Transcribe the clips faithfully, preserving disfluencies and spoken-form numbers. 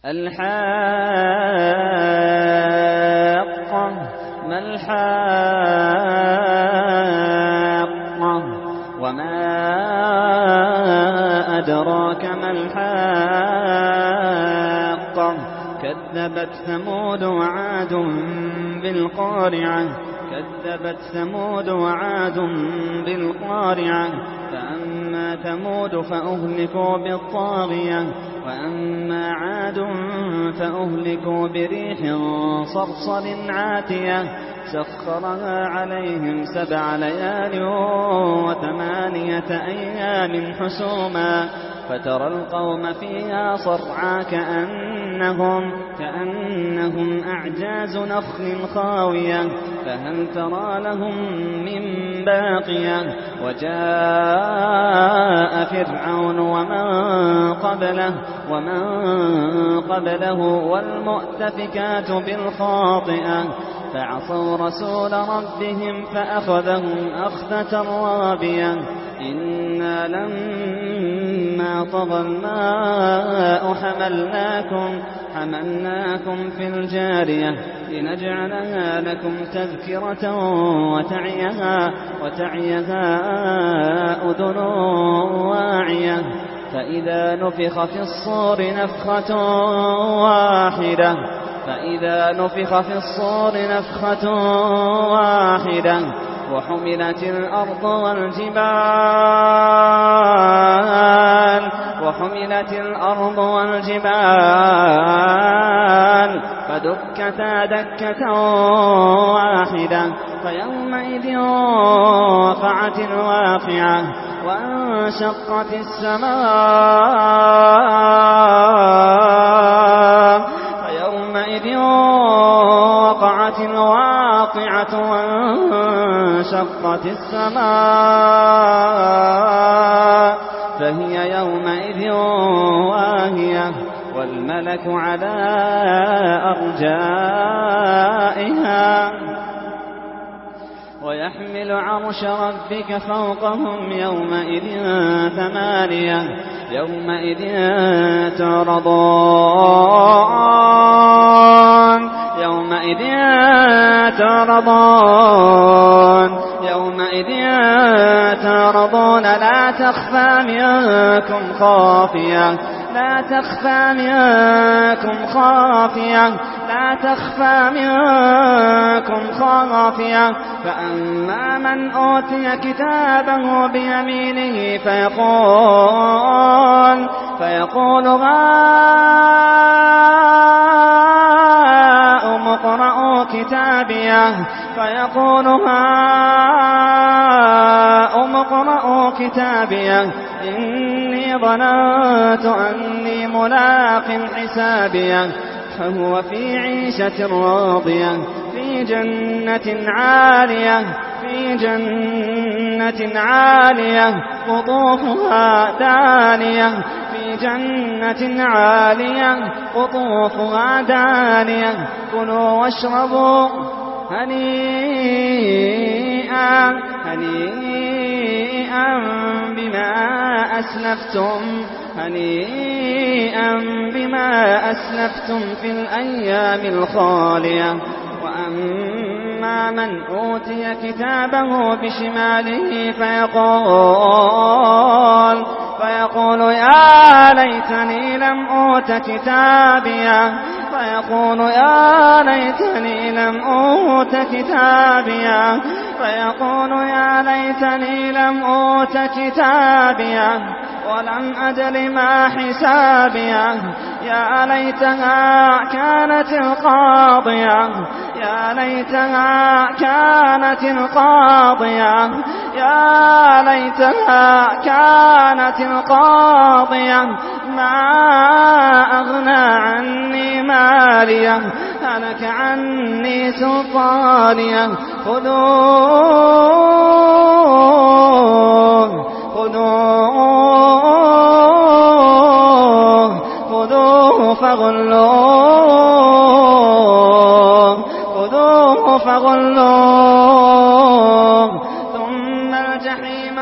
الحاقة ما الحاقة وما أدراك ما الحاقة كذبت ثمود وعاد بالقارعة كذبت ثمود وعاد بالقارعة فأما ثمود فأهلكوا بالطاغية وأما عاد فأهلكوا بريح صرصر عاتية سخرها عليهم سبع ليال وثمانية أيام حسوما فترى القوم فيها صرعى كأنهم, كأنهم أعجاز نخل خاوية فهل ترى لهم من باقية وجاء فرعون ومن قبله ومن قبله والمؤتفكات بالخاطئة فعصوا رسول ربهم فأخذهم أخذة رابية إنا لما طغى الماء حملناكم حملناكم في الجارية لنجعلها لكم تذكرة وتعيها, وتعيها أذن واعية فإذا نفخ في الصور نفخة واحدة فإذا نفخ في الصور نفخة واحدة وحملت الأرض والجبال وحملت الأرض والجبال فدكتا دكة واحدة فيومئذ وقعت الواقعة وانشقت السماء فيومئذ وقعت الواقعة وانشقت السماء فهي يومئذ واهية والملك على أرجائها ويحمل عرش ربك فوقهم يومئذ ثمانية يومئذ تعرضون يومئذ تعرضون يومئذ تعرضون لا تخفى منكم خافية لا تخفى منكم خافية لا تخفى منكم خافية فأما من أوتي كتابه بيمينه فيقول فيقول هاؤم اقرءوا كتابيه فيقول هاؤم اقرءوا كتابيه إني ظننت أني ملاق حسابيه فهو في عيشة راضية في جنة عالية في جنة عالية قطوفها دانية في جنة عالية قطوفها دانية كلوا واشربوا هنيئا هنيئا بما أسلفتم هنيئا بما أسلفتم في الأيام الخالية وأما من أوتي كتابه بشماله فيقول فيقول يا ليتني لم أوت كتابيه فيقول يا ليتني لم أوت كتابيه فيقول يا ليتني لم أوت كتابيه ولم أدر ما حسابيه يا ليتها كانت القاضية يا ليتها كانت القاضية يا ليتها كانت القاضية ما أغنى عني ماليه هلك عني سلطانيه خذوه خذوه خذوه فغلوه خذوه فغلوه ثم الجحيم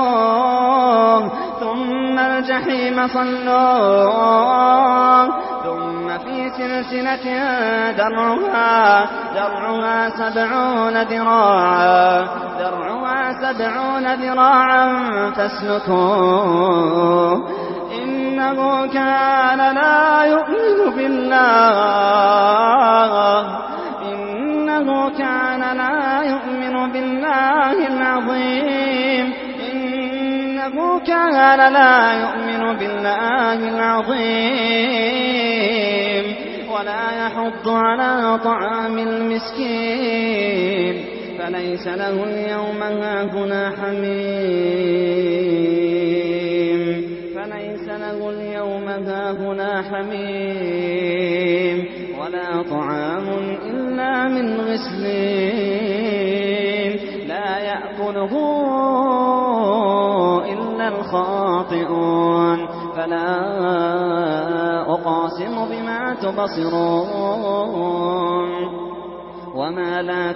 صلوه ثم الجحيم صلوه ثم ثم في سلسلة درعها درعها سبعون ذراعا درعها سبعون ذراعا فاسلكوه إنه كان لا يؤمن بالله إنه كان لا يؤمن بالله العظيم إنه كان لا يؤمن بالله العظيم ولا يحض على طعام المسكين فليس له اليوم هاهنا حميم فليس له اليوم هاهنا حميم ولا طعام إلا من غسلين لا يأكله إلا الخاطئون فلا أقاسم بما تبصرون وما لا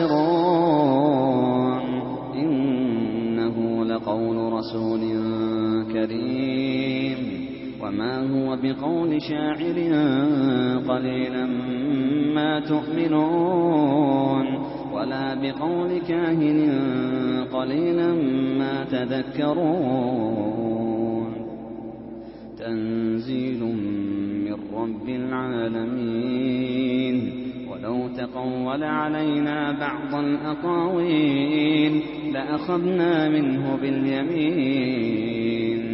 تبصرون إنه لقول رسول كريم وما هو بقول شاعر قليلا ما تؤمنون ولا بقول كاهن قليلا ما تذكرون تنزيل من رب العالمين ولو تقول علينا بعض الأقاويل لأخذنا منه باليمين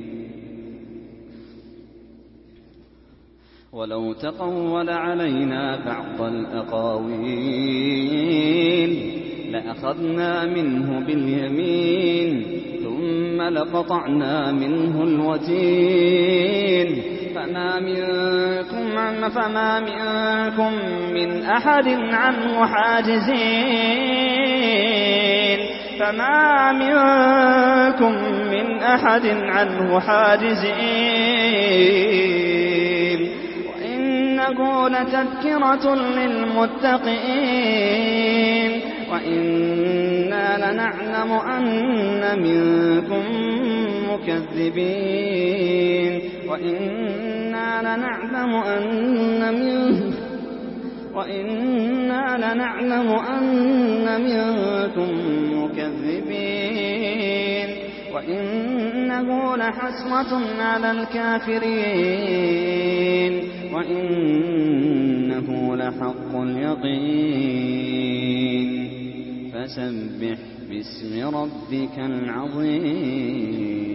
ولو تقول علينا بعض الأقاويل لأخذنا منه باليمين ثم لقطعنا منه الوتين فما منكم فما منكم من أحد عنه حاجزين فما منكم من أحد عنه حاجزين وإنه لتذكرة للمتقين وإنا لنعلم أن منكم مكذبين وإنا لنعلم أن منكم وإنا لنعلم أن منكم مكذبين وإنه لحسرة على الكافرين وإنه لحق اليقين فسبح باسم ربك العظيم